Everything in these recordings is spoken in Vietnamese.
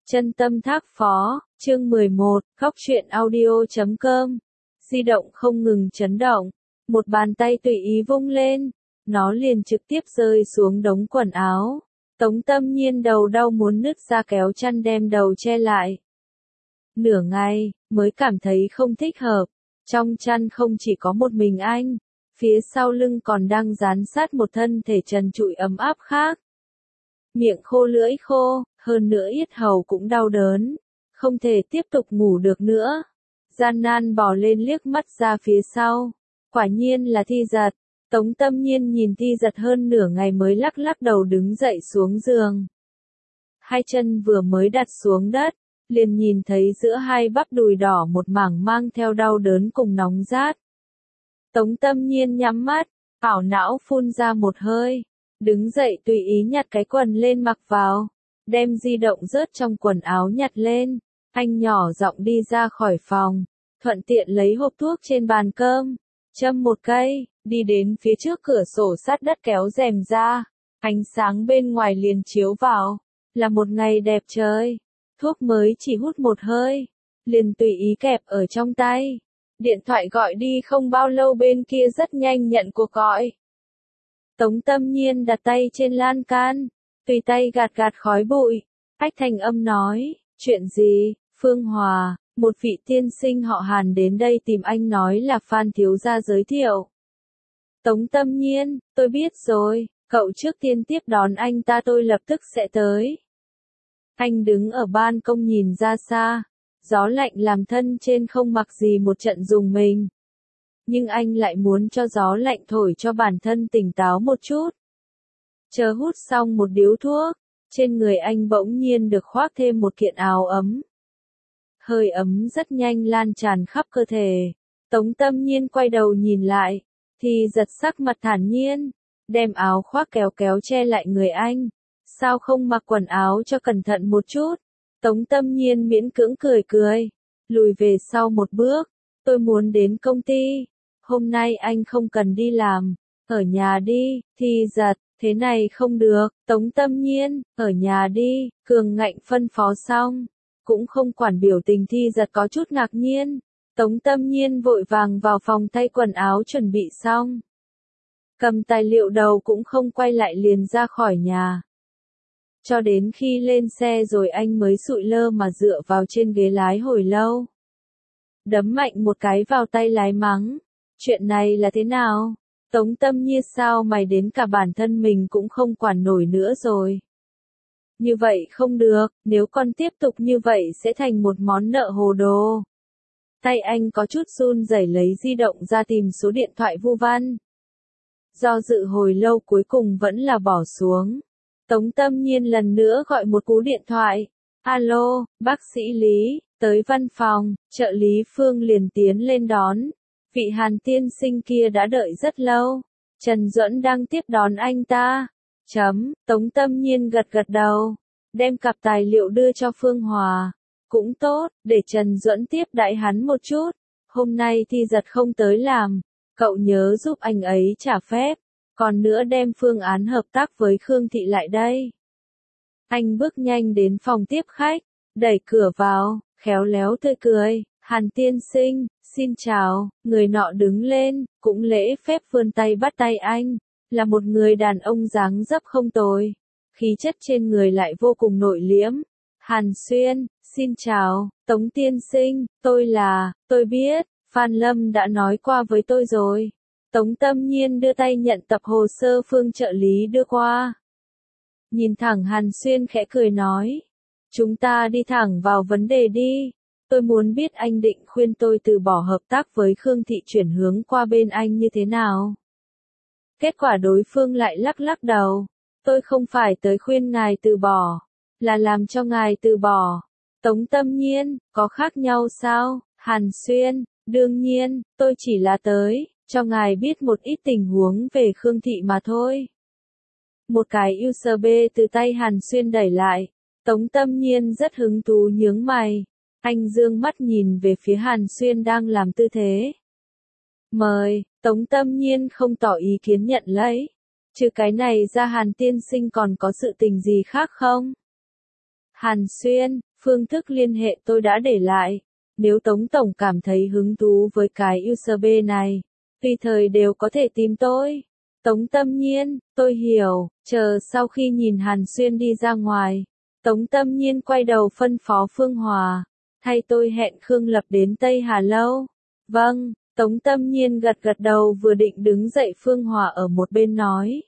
Chân tâm thác phó, chương 11, khóc chuyện audio.com. Di động không ngừng chấn động, một bàn tay tùy ý vung lên, nó liền trực tiếp rơi xuống đống quần áo. Tống Tâm Nhiên đầu đau muốn nứt ra kéo chăn đem đầu che lại. Nửa ngày, mới cảm thấy không thích hợp, trong chăn không chỉ có một mình anh, phía sau lưng còn đang dán sát một thân thể trần trụi ấm áp khác. Miệng khô lưỡi khô, hơn nữa yết hầu cũng đau đớn, không thể tiếp tục ngủ được nữa. Gian nan bò lên liếc mắt ra phía sau, quả nhiên là Thi Giật. Tống Tâm Nhiên nhìn Thi Giật hơn nửa ngày mới lắc lắc đầu đứng dậy xuống giường. Hai chân vừa mới đặt xuống đất, liền nhìn thấy giữa hai bắp đùi đỏ một mảng mang theo đau đớn cùng nóng rát. Tống Tâm Nhiên nhắm mắt, ảo não phun ra một hơi, đứng dậy tùy ý nhặt cái quần lên mặc vào, đem di động rớt trong quần áo nhặt lên, anh nhỏ giọng đi ra khỏi phòng, thuận tiện lấy hộp thuốc trên bàn cơm, châm một cây, đi đến phía trước cửa sổ sát đất kéo rèm ra, ánh sáng bên ngoài liền chiếu vào, là một ngày đẹp trời, thuốc mới chỉ hút một hơi, liền tùy ý kẹp ở trong tay. Điện thoại gọi đi không bao lâu bên kia rất nhanh nhận cuộc gọi. Tống Tâm Nhiên đặt tay trên lan can, tùy tay gạt gạt khói bụi, ách thanh âm nói, chuyện gì, Phương Hòa, một vị tiên sinh họ Hàn đến đây tìm anh nói là Phan thiếu gia giới thiệu. Tống Tâm Nhiên, tôi biết rồi, cậu trước tiên tiếp đón anh ta tôi lập tức sẽ tới. Anh đứng ở ban công nhìn ra xa. Gió lạnh làm thân trên không mặc gì một trận rùng mình. Nhưng anh lại muốn cho gió lạnh thổi cho bản thân tỉnh táo một chút. Chờ hút xong một điếu thuốc, trên người anh bỗng nhiên được khoác thêm một kiện áo ấm. Hơi ấm rất nhanh lan tràn khắp cơ thể. Tống Tâm Nhiên quay đầu nhìn lại, thì giật sắc mặt thản nhiên, đem áo khoác kéo kéo che lại người anh. Sao không mặc quần áo cho cẩn thận một chút? Tống Tâm Nhiên miễn cưỡng cười cười, lùi về sau một bước, tôi muốn đến công ty, hôm nay anh không cần đi làm, ở nhà đi. Thi Giật, thế này không được. Tống Tâm Nhiên, ở nhà đi, cường ngạnh phân phó xong, cũng không quản biểu tình Thi Giật có chút ngạc nhiên. Tống Tâm Nhiên vội vàng vào phòng thay quần áo chuẩn bị xong, cầm tài liệu đầu cũng không quay lại liền ra khỏi nhà. Cho đến khi lên xe rồi anh mới sụi lơ mà dựa vào trên ghế lái hồi lâu. Đấm mạnh một cái vào tay lái mắng. Chuyện này là thế nào? Tống Tâm Nhiên sao mày đến cả bản thân mình cũng không quản nổi nữa rồi. Như vậy không được, nếu con tiếp tục như vậy sẽ thành một món nợ hồ đồ. Tay anh có chút run rẩy lấy di động ra tìm số điện thoại Vu Văn. Do dự hồi lâu cuối cùng vẫn là bỏ xuống. Tống Tâm Nhiên lần nữa gọi một cú điện thoại. Alo, bác sĩ Lý, tới văn phòng, trợ lý Phương liền tiến lên đón. Vị Hàn tiên sinh kia đã đợi rất lâu. Trần Duẫn đang tiếp đón anh ta. Tống Tâm Nhiên gật gật đầu, đem cặp tài liệu đưa cho Phương Hòa. Cũng tốt, để Trần Duẫn tiếp đãi hắn một chút. Hôm nay Thi Giật không tới làm, cậu nhớ giúp anh ấy trả phép. Còn nữa đem phương án hợp tác với Khương Thị lại đây. Anh bước nhanh đến phòng tiếp khách, đẩy cửa vào, khéo léo tươi cười, Hàn tiên sinh, xin chào. Người nọ đứng lên, cũng lễ phép vươn tay bắt tay anh, là một người đàn ông dáng dấp không tồi, khí chất trên người lại vô cùng nội liễm. Hàn Xuyên, xin chào, Tống tiên sinh, tôi biết, Phan Lâm đã nói qua với tôi rồi. Tống Tâm Nhiên đưa tay nhận tập hồ sơ Phương trợ lý đưa qua. Nhìn thẳng Hàn Xuyên khẽ cười nói. Chúng ta đi thẳng vào vấn đề đi. Tôi muốn biết anh định khuyên tôi từ bỏ hợp tác với Khương Thị chuyển hướng qua bên anh như thế nào. Kết quả đối phương lại lắc lắc đầu. Tôi không phải tới khuyên ngài từ bỏ, là làm cho ngài từ bỏ. Tống Tâm Nhiên, có khác nhau sao? Hàn Xuyên, đương nhiên, tôi chỉ là tới cho ngài biết một ít tình huống về Khương Thị mà thôi. Một cái USB từ tay Hàn Xuyên đẩy lại. Tống Tâm Nhiên rất hứng thú nhướng mày. Anh dương mắt nhìn về phía Hàn Xuyên đang làm tư thế. Mời. Tống Tâm Nhiên không tỏ ý kiến nhận lấy. Trừ cái này ra Hàn tiên sinh còn có sự tình gì khác không? Hàn Xuyên, Phương thức liên hệ tôi đã để lại. Nếu Tống Tổng cảm thấy hứng thú với cái USB này, tùy thời đều có thể tìm tôi. Tống Tâm Nhiên, tôi hiểu, chờ sau khi nhìn Hàn Xuyên đi ra ngoài. Tống Tâm Nhiên quay đầu phân phó Phương Hòa, thay tôi hẹn Khương Lập đến Tây Hà Lâu. Vâng, Tống Tâm Nhiên gật gật đầu vừa định đứng dậy Phương Hòa ở một bên nói.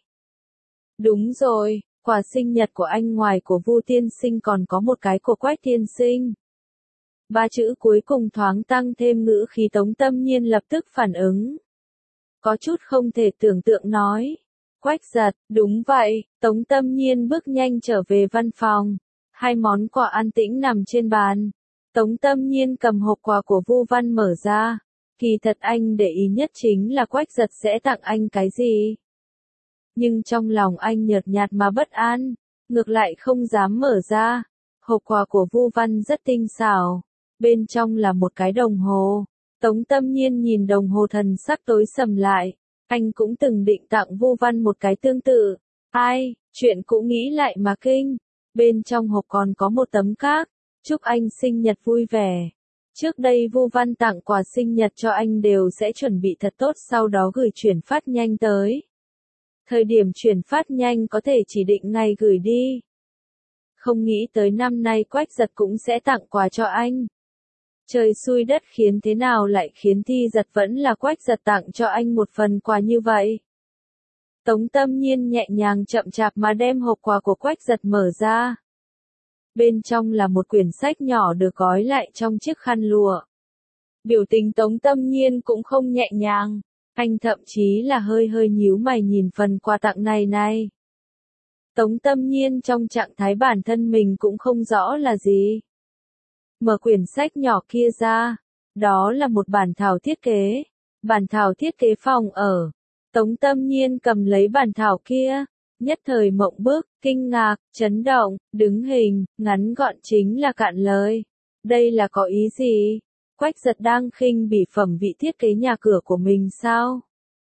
Đúng rồi, quà sinh nhật của anh ngoài của Vu tiên sinh còn có một cái của Quách tiên sinh. Ba chữ cuối cùng thoáng tăng thêm ngữ khí Tống Tâm Nhiên lập tức phản ứng. Có chút không thể tưởng tượng nói. Quách giật, đúng vậy, Tống Tâm Nhiên bước nhanh trở về văn phòng. Hai món quà an tĩnh nằm trên bàn. Tống Tâm Nhiên cầm hộp quà của Vu Văn mở ra. Kỳ thật anh để ý nhất chính là Quách giật sẽ tặng anh cái gì. Nhưng trong lòng anh nhợt nhạt mà bất an, ngược lại không dám mở ra. Hộp quà của Vu Văn rất tinh xảo. Bên trong là một cái đồng hồ. Tống Tâm Nhiên nhìn đồng hồ thần sắc tối sầm lại. Anh cũng từng định tặng Vu Văn một cái tương tự. Ai, chuyện cũng nghĩ lại mà kinh. Bên trong hộp còn có một tấm cát. Chúc anh sinh nhật vui vẻ. Trước đây Vu Văn tặng quà sinh nhật cho anh đều sẽ chuẩn bị thật tốt sau đó gửi chuyển phát nhanh tới. Thời điểm chuyển phát nhanh có thể chỉ định ngày gửi đi. Không nghĩ tới năm nay Quách giật cũng sẽ tặng quà cho anh. Trời xui đất khiến thế nào lại khiến Thi Giật vẫn là Quách giật tặng cho anh một phần quà như vậy. Tống Tâm Nhiên nhẹ nhàng chậm chạp mà đem hộp quà của Quách giật mở ra. Bên trong là một quyển sách nhỏ được gói lại trong chiếc khăn lụa. Biểu tình Tống Tâm Nhiên cũng không nhẹ nhàng, anh thậm chí là hơi hơi nhíu mày nhìn phần quà tặng này. Tống Tâm Nhiên trong trạng thái bản thân mình cũng không rõ là gì. Mở quyển sách nhỏ kia ra, đó là một bản thảo thiết kế. Bản thảo thiết kế phòng ở. Tống Tâm Nhiên cầm lấy bản thảo kia, nhất thời mộng bức, kinh ngạc, chấn động, đứng hình, ngắn gọn chính là cạn lời. Đây là có ý gì? Quách giật đang khinh bỉ phẩm vị thiết kế nhà cửa của mình sao?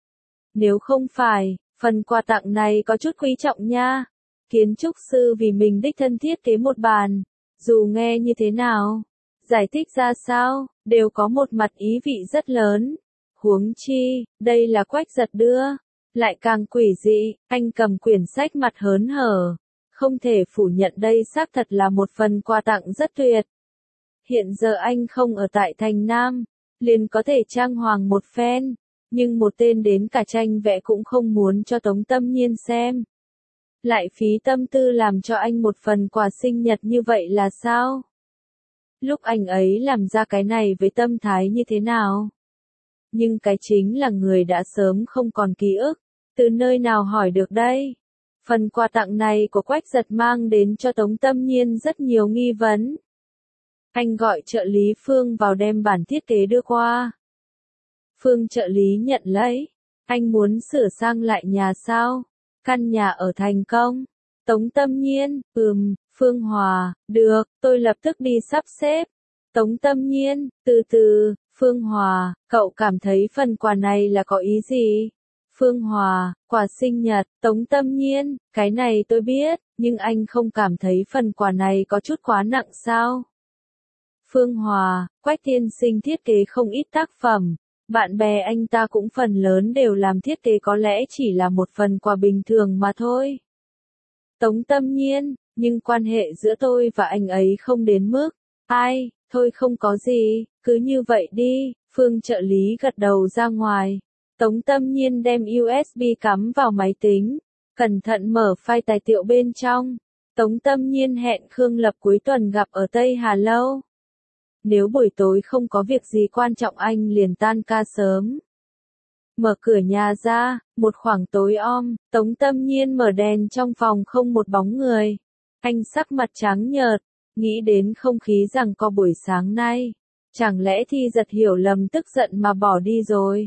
Nếu không phải, phần quà tặng này có chút quý trọng nha. Kiến trúc sư vì mình đích thân thiết kế một bàn. Dù nghe như thế nào, giải thích ra sao, đều có một mặt ý vị rất lớn. Huống chi, đây là Quách giật đưa. Lại càng quỷ dị, anh cầm quyển sách mặt hớn hở. Không thể phủ nhận đây xác thật là một phần quà tặng rất tuyệt. Hiện giờ anh không ở tại thành Nam, liền có thể trang hoàng một phen. Nhưng một tên đến cả tranh vẽ cũng không muốn cho Tống Tâm Nhiên xem. Lại phí tâm tư làm cho anh một phần quà sinh nhật như vậy là sao? Lúc anh ấy làm ra cái này với tâm thái như thế nào? Nhưng cái chính là người đã sớm không còn ký ức. Từ nơi nào hỏi được đây? Phần quà tặng này của Quách giật mang đến cho Tống Tâm Nhiên rất nhiều nghi vấn. Anh gọi trợ lý Phương vào đem bản thiết kế đưa qua. Phương trợ lý nhận lấy. Anh muốn sửa sang lại nhà sao? Căn nhà ở thành công. Tống Tâm Nhiên, Phương Hòa, được, tôi lập tức đi sắp xếp. Tống Tâm Nhiên, từ từ, Phương Hòa, cậu cảm thấy phần quà này là có ý gì? Phương Hòa, quà sinh nhật, Tống Tâm Nhiên, cái này tôi biết, nhưng anh không cảm thấy phần quà này có chút quá nặng sao? Phương Hòa, Quách tiên sinh thiết kế không ít tác phẩm, bạn bè anh ta cũng phần lớn đều làm thiết kế có lẽ chỉ là một phần quà bình thường mà thôi. Tống Tâm Nhiên, nhưng quan hệ giữa tôi và anh ấy không đến mức, ai, thôi không có gì, cứ như vậy đi, Phương trợ lý gật đầu ra ngoài. Tống Tâm Nhiên đem USB cắm vào máy tính, cẩn thận mở file tài liệu bên trong. Tống Tâm Nhiên hẹn Khương Lập cuối tuần gặp ở Tây Hà Lâu. Nếu buổi tối không có việc gì quan trọng anh liền tan ca sớm. Mở cửa nhà ra, một khoảng tối om, Tống Tâm Nhiên mở đèn trong phòng không một bóng người. Anh sắc mặt trắng nhợt, nghĩ đến không khí rằng co buổi sáng nay. Chẳng lẽ Thi Giật hiểu lầm tức giận mà bỏ đi rồi?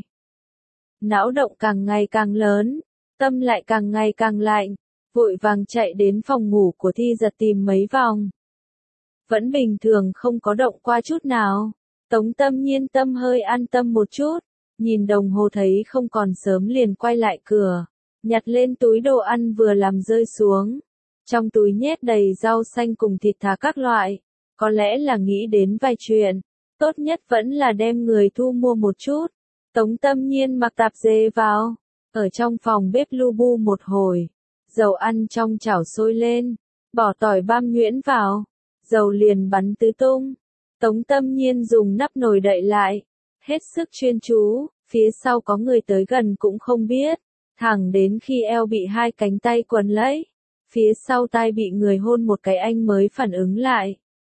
Não động càng ngày càng lớn, tâm lại càng ngày càng lạnh, vội vàng chạy đến phòng ngủ của Thi Giật tìm mấy vòng. Vẫn bình thường không có động qua chút nào. Tống Tâm Nhiên tâm hơi an tâm một chút, nhìn đồng hồ thấy không còn sớm liền quay lại cửa, nhặt lên túi đồ ăn vừa làm rơi xuống. Trong túi nhét đầy rau xanh cùng thịt thà các loại. có lẽ là nghĩ đến vài chuyện. Tốt nhất vẫn là đem người thu mua một chút. Tống Tâm Nhiên mặc tạp dề vào. Ở trong phòng bếp lu bu một hồi. Dầu ăn trong chảo sôi lên. Bỏ tỏi băm nhuyễn vào. Dầu liền bắn tứ tung. Tống Tâm Nhiên dùng nắp nồi đậy lại. Hết sức chuyên chú. Phía sau có người tới gần cũng không biết. Thẳng đến khi eo bị hai cánh tay quấn lấy. Phía sau tai bị người hôn một cái anh mới phản ứng lại.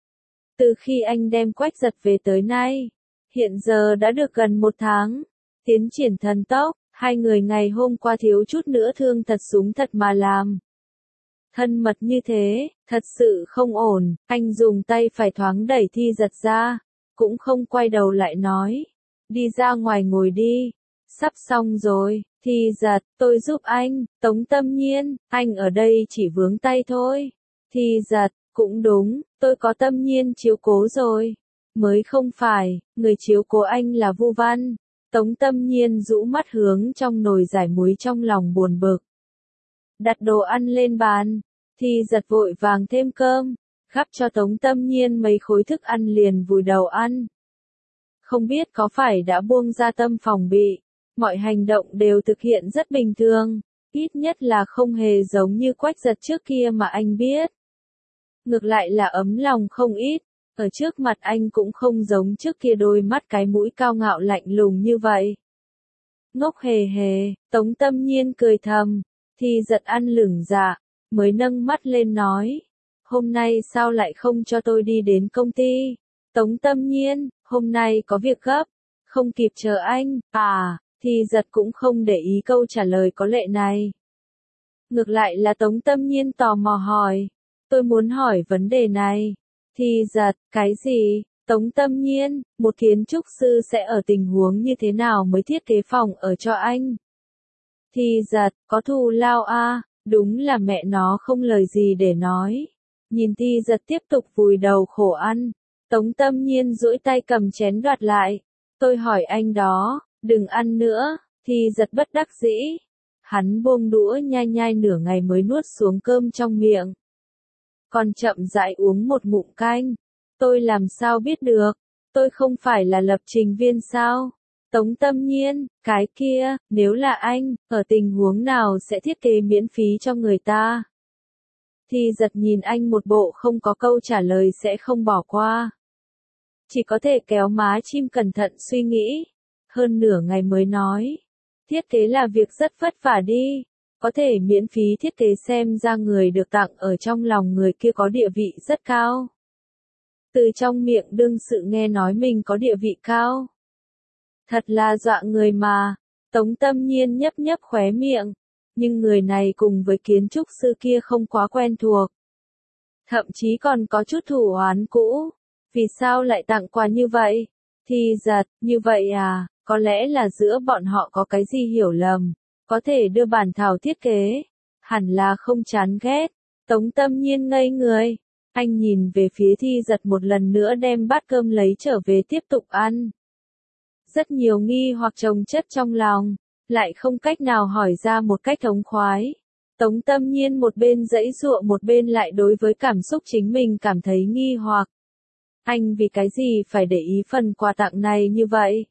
Từ khi anh đem Quách Giật về tới nay, hiện giờ đã được gần 1 tháng. Tiến triển thần tốc, hai người ngày hôm qua thiếu chút nữa thương thật súng thật mà làm. Thân mật như thế, thật sự không ổn, anh dùng tay phải thoáng đẩy Thi Giật ra, cũng không quay đầu lại nói. Đi ra ngoài ngồi đi, sắp xong rồi. Thi Giật, tôi giúp anh. Tống Tâm Nhiên, anh ở đây chỉ vướng tay thôi. Thi Giật, cũng đúng, tôi có Tâm Nhiên chiếu cố rồi. Mới không phải, người chiếu cố anh là Vu Văn. Tống Tâm Nhiên rũ mắt hướng trong nồi giải muối trong lòng buồn bực. Đặt đồ ăn lên bàn. Thi Giật vội vàng thêm cơm, gắp cho Tống Tâm Nhiên mấy khối thức ăn liền vùi đầu ăn. Không biết có phải đã buông ra tâm phòng bị. Mọi hành động đều thực hiện rất bình thường, ít nhất là không hề giống như Quách Giật trước kia mà anh biết. Ngược lại là ấm lòng không ít, ở trước mặt anh cũng không giống trước kia đôi mắt cái mũi cao ngạo lạnh lùng như vậy. Ngốc hề hề, Tống Tâm Nhiên cười thầm, Thi Giật ăn lửng dạ, mới nâng mắt lên nói. Hôm nay sao lại không cho tôi đi đến công ty? Tống Tâm Nhiên, hôm nay có việc gấp, không kịp chờ anh, à. Thi Giật cũng không để ý câu trả lời có lệ này. Ngược lại là Tống Tâm Nhiên tò mò hỏi. Tôi muốn hỏi vấn đề này. Thi Giật, cái gì? Tống Tâm Nhiên, một kiến trúc sư sẽ ở tình huống như thế nào mới thiết kế phòng ở cho anh? Thi Giật, có thù lao à? Đúng là mẹ nó không lời gì để nói. Nhìn Thi Giật tiếp tục vùi đầu khổ ăn. Tống Tâm Nhiên duỗi tay cầm chén đoạt lại. Tôi hỏi anh đó. Đừng ăn nữa. Thi Giật bất đắc dĩ. Hắn buông đũa nhai nhai nửa ngày mới nuốt xuống cơm trong miệng. Còn chậm rãi uống một ngụm canh. Tôi làm sao biết được? Tôi không phải là lập trình viên sao? Tống Tâm Nhiên, cái kia, nếu là anh, ở tình huống nào sẽ thiết kế miễn phí cho người ta? Thi Giật nhìn anh một bộ không có câu trả lời sẽ không bỏ qua. Chỉ có thể kéo má chim cẩn thận suy nghĩ. Hơn nửa ngày mới nói. Thiết kế là việc rất vất vả đi. Có thể miễn phí thiết kế xem ra người được tặng ở trong lòng người kia có địa vị rất cao. Từ trong miệng đương sự nghe nói mình có địa vị cao. Thật là dọa người mà. Tống Tâm Nhiên nhấp nhấp khóe miệng. Nhưng người này cùng với kiến trúc sư kia không quá quen thuộc. Thậm chí còn có chút thù oán cũ. Vì sao lại tặng quà như vậy? Thi Giật, như vậy à? Có lẽ là giữa bọn họ có cái gì hiểu lầm, có thể đưa bản thảo thiết kế, hẳn là không chán ghét. Tống Tâm Nhiên ngây người, anh nhìn về phía Thi Giật một lần nữa đem bát cơm lấy trở về tiếp tục ăn. Rất nhiều nghi hoặc chồng chất trong lòng, lại không cách nào hỏi ra một cách thống khoái. Tống Tâm Nhiên một bên giãy giụa một bên lại đối với cảm xúc chính mình cảm thấy nghi hoặc. Anh vì cái gì phải để ý phần quà tặng này như vậy?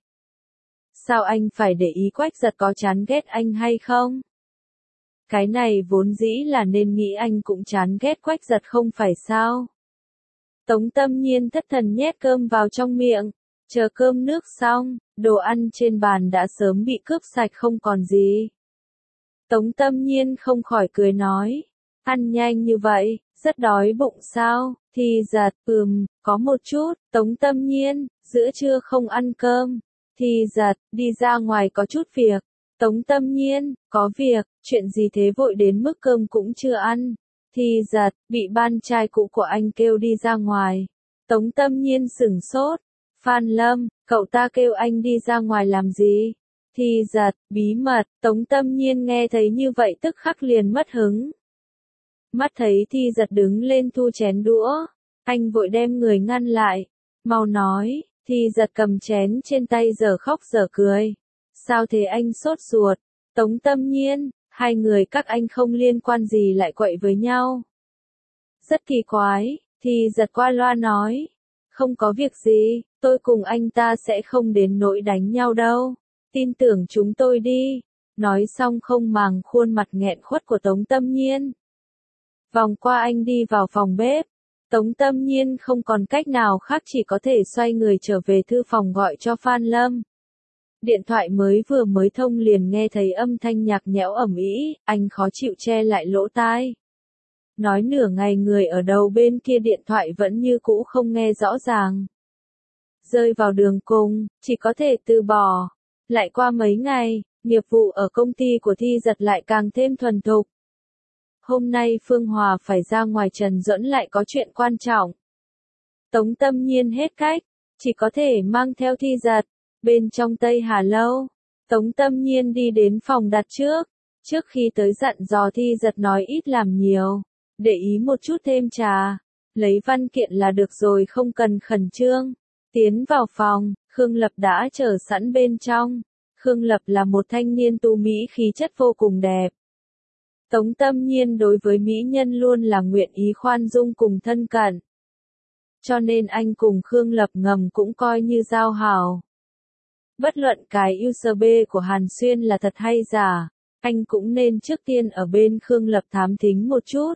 Sao anh phải để ý Quách Giật có chán ghét anh hay không? Cái này vốn dĩ là nên nghĩ anh cũng chán ghét Quách Giật không phải sao? Tống Tâm Nhiên thất thần nhét cơm vào trong miệng, chờ cơm nước xong, đồ ăn trên bàn đã sớm bị cướp sạch không còn gì. Tống Tâm Nhiên không khỏi cười nói, ăn nhanh như vậy, rất đói bụng sao? Thi Giật, có một chút. Tống Tâm Nhiên, giữa trưa không ăn cơm. Thi Giật, đi ra ngoài có chút việc. Tống Tâm Nhiên, có việc, chuyện gì thế vội đến mức cơm cũng chưa ăn. Thi Giật, bị bạn trai cũ của anh kêu đi ra ngoài. Tống Tâm Nhiên sửng sốt. Phan Lâm, cậu ta kêu anh đi ra ngoài làm gì? Thi Giật, bí mật. Tống Tâm Nhiên nghe thấy như vậy tức khắc liền mất hứng. Mắt thấy Thi Giật đứng lên thu chén đũa, anh vội đem người ngăn lại, mau nói. Thi Giật cầm chén trên tay dở khóc dở cười. Sao thế anh sốt ruột? Tống Tâm Nhiên, hai người các anh không liên quan gì lại quậy với nhau. Rất kỳ quái, Thì giật qua loa nói. Không có việc gì, tôi cùng anh ta sẽ không đến nỗi đánh nhau đâu. Tin tưởng chúng tôi đi. Nói xong không màng khuôn mặt nghẹn khuất của Tống Tâm Nhiên. Vòng qua anh đi vào phòng bếp. Tống Tâm Nhiên không còn cách nào khác chỉ có thể xoay người trở về thư phòng gọi cho Phan Lâm. Điện thoại vừa mới thông liền nghe thấy âm thanh nhạc nhẽo ầm ĩ, anh khó chịu che lại lỗ tai. Nói nửa ngày người ở đầu bên kia điện thoại vẫn như cũ không nghe rõ ràng. Rơi vào đường cùng, chỉ có thể từ bỏ. Lại qua mấy ngày, nghiệp vụ ở công ty của Thi Giật lại càng thêm thuần thục. Hôm nay Phương Hòa phải ra ngoài Trần Duẫn lại có chuyện quan trọng. Tống Tâm Nhiên hết cách, chỉ có thể mang theo Thi Giật. Bên trong Tây Hà Lâu, Tống Tâm Nhiên đi đến phòng đặt trước khi tới dặn dò Thi Giật nói ít làm nhiều, để ý một chút thêm trà, lấy văn kiện là được rồi không cần khẩn trương. Tiến vào phòng, Khương Lập đã chờ sẵn bên trong. Khương Lập là một thanh niên tu mỹ khí chất vô cùng đẹp. Tống Tâm Nhiên đối với mỹ nhân luôn là nguyện ý khoan dung cùng thân cận. Cho nên anh cùng Khương Lập ngầm cũng coi như giao hảo. Bất luận cái USB của Hàn Xuyên là thật hay giả, anh cũng nên trước tiên ở bên Khương Lập thám thính một chút.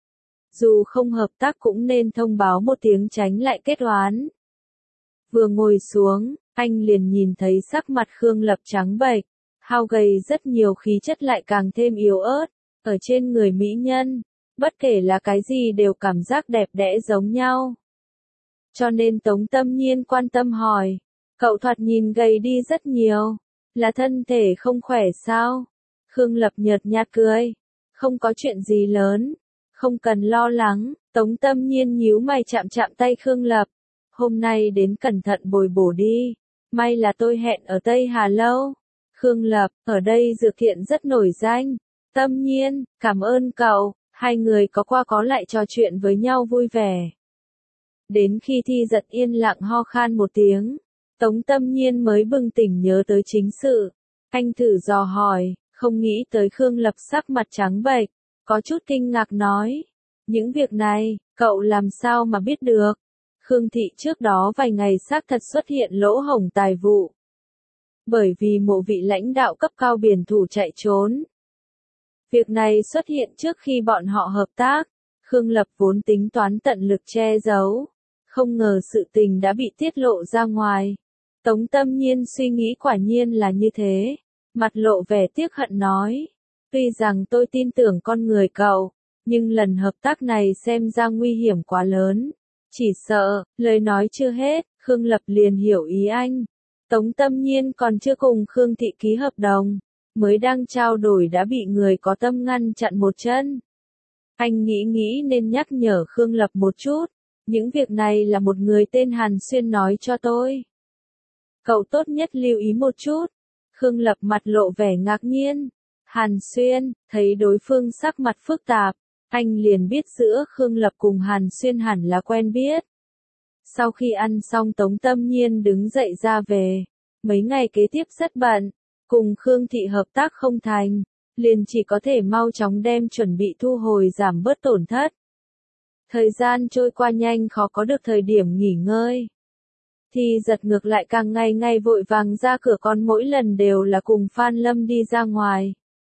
Dù không hợp tác cũng nên thông báo một tiếng tránh lại kết oán. Vừa ngồi xuống, anh liền nhìn thấy sắc mặt Khương Lập trắng bệch, hao gầy rất nhiều khí chất lại càng thêm yếu ớt, ở trên người mỹ nhân, bất kể là cái gì đều cảm giác đẹp đẽ giống nhau. Cho nên Tống Tâm Nhiên quan tâm hỏi, cậu thoạt nhìn gầy đi rất nhiều, là thân thể không khỏe sao? Khương Lập nhợt nhạt cười, không có chuyện gì lớn, không cần lo lắng. Tống Tâm Nhiên nhíu mày chạm chạm tay Khương Lập, hôm nay đến cẩn thận bồi bổ đi, may là tôi hẹn ở Tây Hà Lâu. Khương Lập, ở đây dược thiện rất nổi danh. Tâm Nhiên, cảm ơn cậu. Hai người có qua có lại trò chuyện với nhau vui vẻ. Đến khi Thi Giật yên lặng ho khan một tiếng, Tống Tâm Nhiên mới bừng tỉnh nhớ tới chính sự. Anh thử dò hỏi, không nghĩ tới Khương Lập sắc mặt trắng bệch, có chút kinh ngạc nói. Những việc này, cậu làm sao mà biết được? Khương Thị trước đó vài ngày xác thật xuất hiện lỗ hổng tài vụ. Bởi vì một vị lãnh đạo cấp cao biển thủ chạy trốn. Việc này xuất hiện trước khi bọn họ hợp tác. Khương Lập vốn tính toán tận lực che giấu. Không ngờ sự tình đã bị tiết lộ ra ngoài. Tống Tâm Nhiên suy nghĩ quả nhiên là như thế. Mặt lộ vẻ tiếc hận nói. Tuy rằng tôi tin tưởng con người cậu, nhưng lần hợp tác này xem ra nguy hiểm quá lớn. Chỉ sợ, lời nói chưa hết, Khương Lập liền hiểu ý anh. Tống Tâm Nhiên còn chưa cùng Khương Thị ký hợp đồng, mới đang trao đổi đã bị người có tâm ngăn chặn một chân. Anh nghĩ nên nhắc nhở Khương Lập một chút, những việc này là một người tên Hàn Xuyên nói cho tôi. Cậu tốt nhất lưu ý một chút. Khương Lập mặt lộ vẻ ngạc nhiên. Hàn Xuyên, thấy đối phương sắc mặt phức tạp, anh liền biết giữa Khương Lập cùng Hàn Xuyên hẳn là quen biết. Sau khi ăn xong Tống Tâm Nhiên đứng dậy ra về. Mấy ngày kế tiếp rất bận, cùng Khương Thị hợp tác không thành, liền chỉ có thể mau chóng đem chuẩn bị thu hồi giảm bớt tổn thất. Thời gian trôi qua nhanh khó có được thời điểm nghỉ ngơi. Thì Giật ngược lại càng ngày vội vàng ra cửa, con mỗi lần đều là cùng Phan Lâm đi ra ngoài.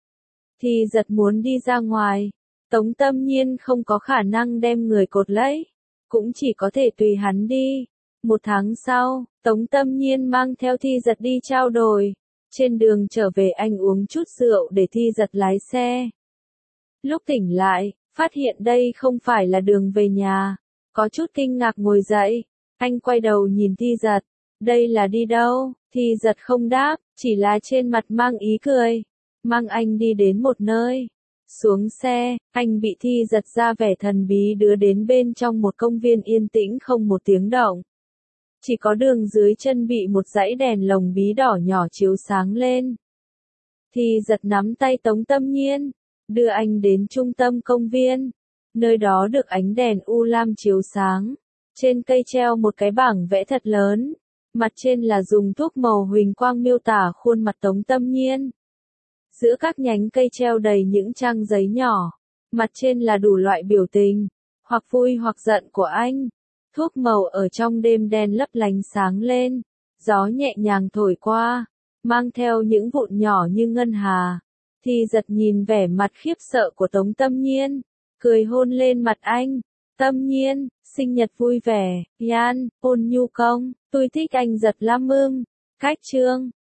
Thì Giật muốn đi ra ngoài, Tống Tâm Nhiên không có khả năng đem người cột lấy, cũng chỉ có thể tùy hắn đi. Một tháng sau, Tống Tâm Nhiên mang theo Thi Giật đi trao đổi. Trên đường trở về anh uống chút rượu để Thi Giật lái xe. Lúc tỉnh lại, phát hiện đây không phải là đường về nhà. Có chút kinh ngạc ngồi dậy. Anh quay đầu nhìn Thi Giật. Đây là đi đâu? Thi Giật không đáp, chỉ là trên mặt mang ý cười. Mang anh đi đến một nơi. Xuống xe, anh bị Thi Giật ra vẻ thần bí đưa đến bên trong một công viên yên tĩnh không một tiếng động. Chỉ có đường dưới chân bị một dãy đèn lồng bí đỏ nhỏ chiếu sáng lên. Thi Giật nắm tay Tống Tâm Nhiên, đưa anh đến trung tâm công viên. Nơi đó được ánh đèn u lam chiếu sáng. Trên cây treo một cái bảng vẽ thật lớn. Mặt trên là dùng thuốc màu huỳnh quang miêu tả khuôn mặt Tống Tâm Nhiên. Giữa các nhánh cây treo đầy những trang giấy nhỏ. Mặt trên là đủ loại biểu tình, hoặc vui hoặc giận của anh. Thuốc màu ở trong đêm đen lấp lánh sáng lên, gió nhẹ nhàng thổi qua, mang theo những vụn nhỏ như ngân hà. Thì giật nhìn vẻ mặt khiếp sợ của Tống Tâm Nhiên, cười hôn lên mặt anh. Tâm Nhiên, sinh nhật vui vẻ, Yan, ôn nhu công, tôi thích anh giật lắm ưm. Cách chương